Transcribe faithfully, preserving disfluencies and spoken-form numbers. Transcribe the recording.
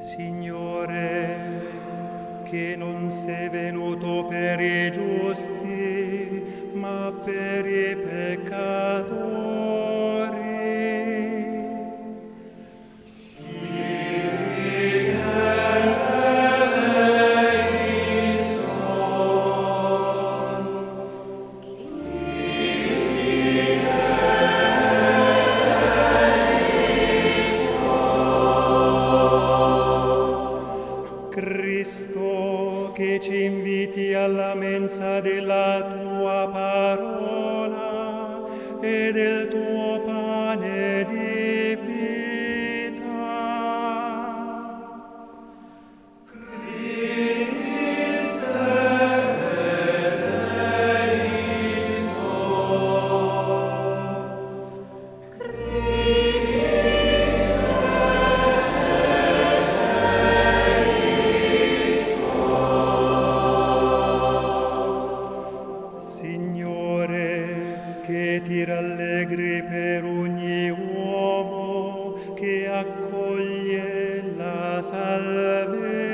Signore, che non sei venuto per i giusti, ma per i peccatori. Cristo, che ci inviti alla mensa della tua parola e del tuo pane di vita. Christe che ti rallegri per ogni uomo che accoglie la salvezza.